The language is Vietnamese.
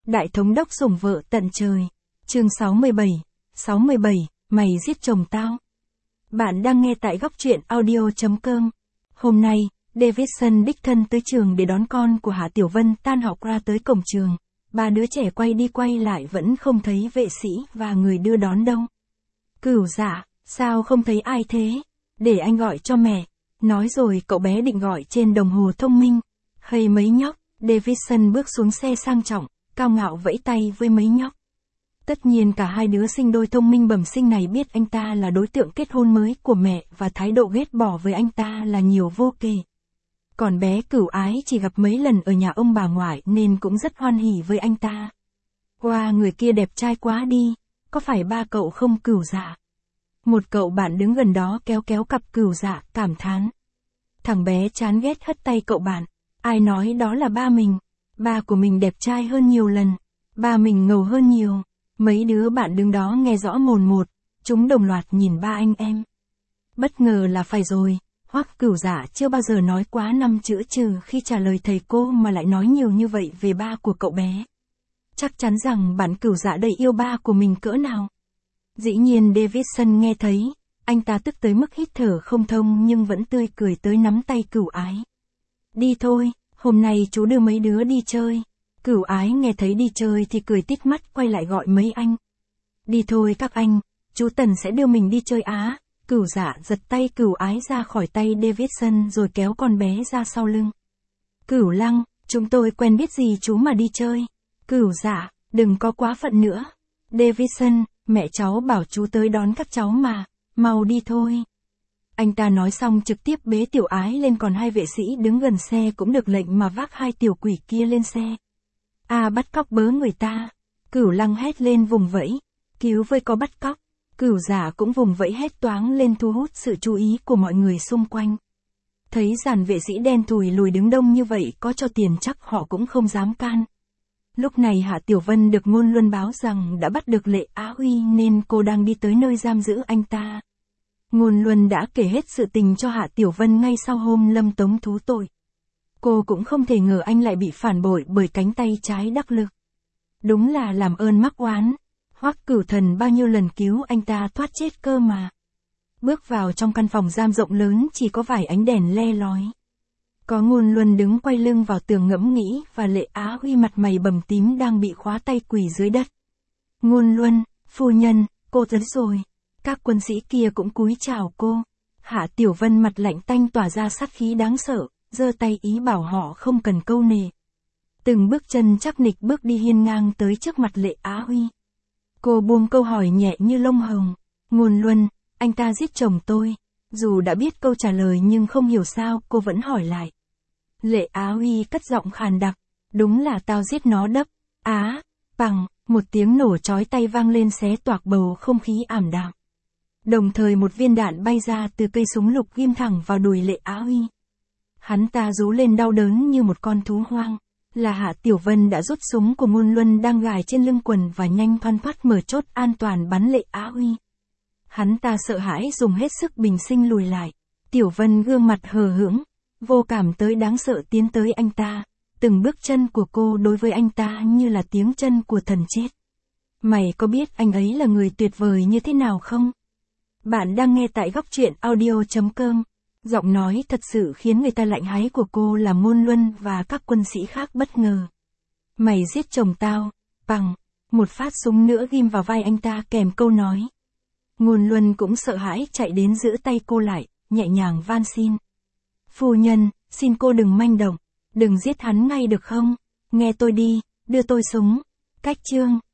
Đại thống đốc sủng vợ tận trời. Chương 67, mày giết chồng tao. Bạn đang nghe tại góc truyện audio.com. Hôm nay, Davidson đích thân tới trường để đón con của Hạ Tiểu Vân tan học ra tới cổng trường. Ba đứa trẻ quay đi quay lại vẫn không thấy vệ sĩ và người đưa đón đâu. Cửu dạ, sao không thấy ai thế? Để anh gọi cho mẹ. Nói rồi cậu bé định gọi trên đồng hồ thông minh. Hay mấy nhóc, Davidson bước xuống xe sang trọng, cao ngạo vẫy tay với mấy nhóc. Tất nhiên cả hai đứa sinh đôi thông minh bẩm sinh này biết anh ta là đối tượng kết hôn mới của mẹ và thái độ ghét bỏ với anh ta là nhiều vô kể. Còn bé Cửu Ái chỉ gặp mấy lần ở nhà ông bà ngoại nên cũng rất hoan hỉ với anh ta. Wow, người kia đẹp trai quá đi, có phải ba cậu không Cửu dạ? Một cậu bạn đứng gần đó kéo kéo cặp Cửu dạ, cảm thán. Thằng bé chán ghét hất tay cậu bạn. Ai nói đó là ba mình? Ba của mình đẹp trai hơn nhiều lần. Ba mình ngầu hơn nhiều. Mấy đứa bạn đứng đó nghe rõ mồn một. Chúng đồng loạt nhìn ba anh em. Bất ngờ là phải rồi. Hoắc Cửu dạ chưa bao giờ nói quá 5 chữ trừ khi trả lời thầy cô mà lại nói nhiều như vậy về ba của cậu bé. Chắc chắn rằng bạn Cửu dạ đây yêu ba của mình cỡ nào. Dĩ nhiên Davidson nghe thấy. Anh ta tức tới mức hít thở không thông nhưng vẫn tươi cười tới nắm tay Cửu Ái. Đi thôi, hôm nay chú đưa mấy đứa đi chơi. Cửu Ái nghe thấy đi chơi thì cười tít mắt quay lại gọi mấy anh. Đi thôi các anh, chú Tần sẽ đưa mình đi chơi á. Cửu dạ giật tay Cửu Ái ra khỏi tay Davidson rồi kéo con bé ra sau lưng. Cửu Lăng, chúng tôi quen biết gì chú mà đi chơi. Cửu dạ, đừng có quá phận nữa. Davidson, mẹ cháu bảo chú tới đón các cháu mà, mau đi thôi. Anh ta nói xong trực tiếp bế Tiểu Ái lên, còn hai vệ sĩ đứng gần xe cũng được lệnh mà vác hai tiểu quỷ kia lên xe. Bắt cóc bớ người ta. Cửu Lăng hét lên vùng vẫy. Cứu với có bắt cóc. Cửu dạ cũng vùng vẫy hét toáng lên thu hút sự chú ý của mọi người xung quanh. Thấy dàn vệ sĩ đen thùi lùi đứng đông như vậy có cho tiền chắc họ cũng không dám can. Lúc này Hạ Tiểu Vân được Ngôn Luân báo rằng đã bắt được Lệ Á Huy nên cô đang đi tới nơi giam giữ anh ta. Ngôn Luân đã kể hết sự tình cho Hạ Tiểu Vân ngay sau hôm Lâm Tống thú tội. Cô cũng không thể ngờ anh lại bị phản bội bởi cánh tay trái đắc lực. Đúng là làm ơn mắc oán. Hoắc Cửu Thần bao nhiêu lần cứu anh ta thoát chết cơ mà. Bước vào trong căn phòng giam rộng lớn chỉ có vài ánh đèn le lói. Có Ngôn Luân đứng quay lưng vào tường ngẫm nghĩ và Lệ Á Huy mặt mày bầm tím đang bị khóa tay quỳ dưới đất. Ngôn Luân, phu nhân, cô tới rồi. Các quân sĩ kia cũng cúi chào cô. Hạ Tiểu Vân mặt lạnh tanh tỏa ra sát khí đáng sợ, giơ tay ý bảo họ không cần câu nề. Từng bước chân chắc nịch bước đi hiên ngang tới trước mặt Lệ Á Huy. Cô buông câu hỏi nhẹ như lông hồng. Ngôn Luân, anh ta giết chồng tôi. Dù đã biết câu trả lời nhưng không hiểu sao cô vẫn hỏi lại. Lệ Á Huy cất giọng khàn đặc. Đúng là tao giết nó đấp. Bằng, một tiếng nổ chói tay vang lên xé toạc bầu không khí ảm đạm. Đồng thời một viên đạn bay ra từ cây súng lục ghim thẳng vào đùi Lệ Á Huy. Hắn ta rú lên đau đớn như một con thú hoang. Là Hạ Tiểu Vân đã rút súng của Ngôn Luân đang gài trên lưng quần và nhanh thoăn thoắt mở chốt an toàn bắn Lệ Á Huy. Hắn ta sợ hãi dùng hết sức bình sinh lùi lại. Tiểu Vân gương mặt hờ hững, vô cảm tới đáng sợ tiến tới anh ta. Từng bước chân của cô đối với anh ta như là tiếng chân của thần chết. Mày có biết anh ấy là người tuyệt vời như thế nào không? Bạn đang nghe tại góc truyện audio.com. Giọng nói thật sự khiến người ta lạnh háy của cô làm Ngôn Luân và các quân sĩ khác bất ngờ. Mày giết chồng tao, bằng. Một phát súng nữa ghim vào vai anh ta kèm câu nói. Ngôn Luân cũng sợ hãi chạy đến giữ tay cô lại, nhẹ nhàng van xin. Phu nhân, xin cô đừng manh động, đừng giết hắn ngay được không? Nghe tôi đi, đưa tôi súng. Cách chương.